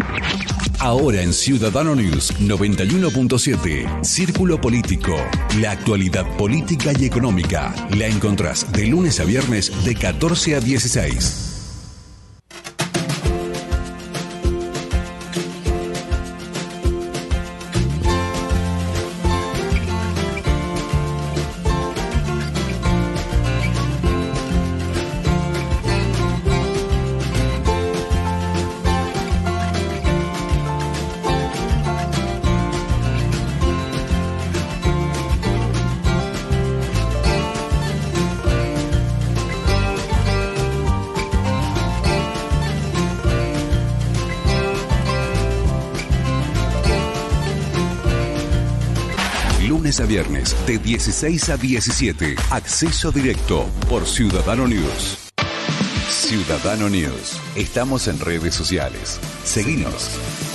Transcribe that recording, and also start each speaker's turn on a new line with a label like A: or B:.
A: Ahora en Ciudadano News 91.7, Círculo Político. La actualidad política y económica la encontrás de lunes a viernes de 14 a 16. Lunes a viernes de 16 a 17. Acceso directo por Ciudadano News. Ciudadano News. Estamos en redes sociales. Seguinos.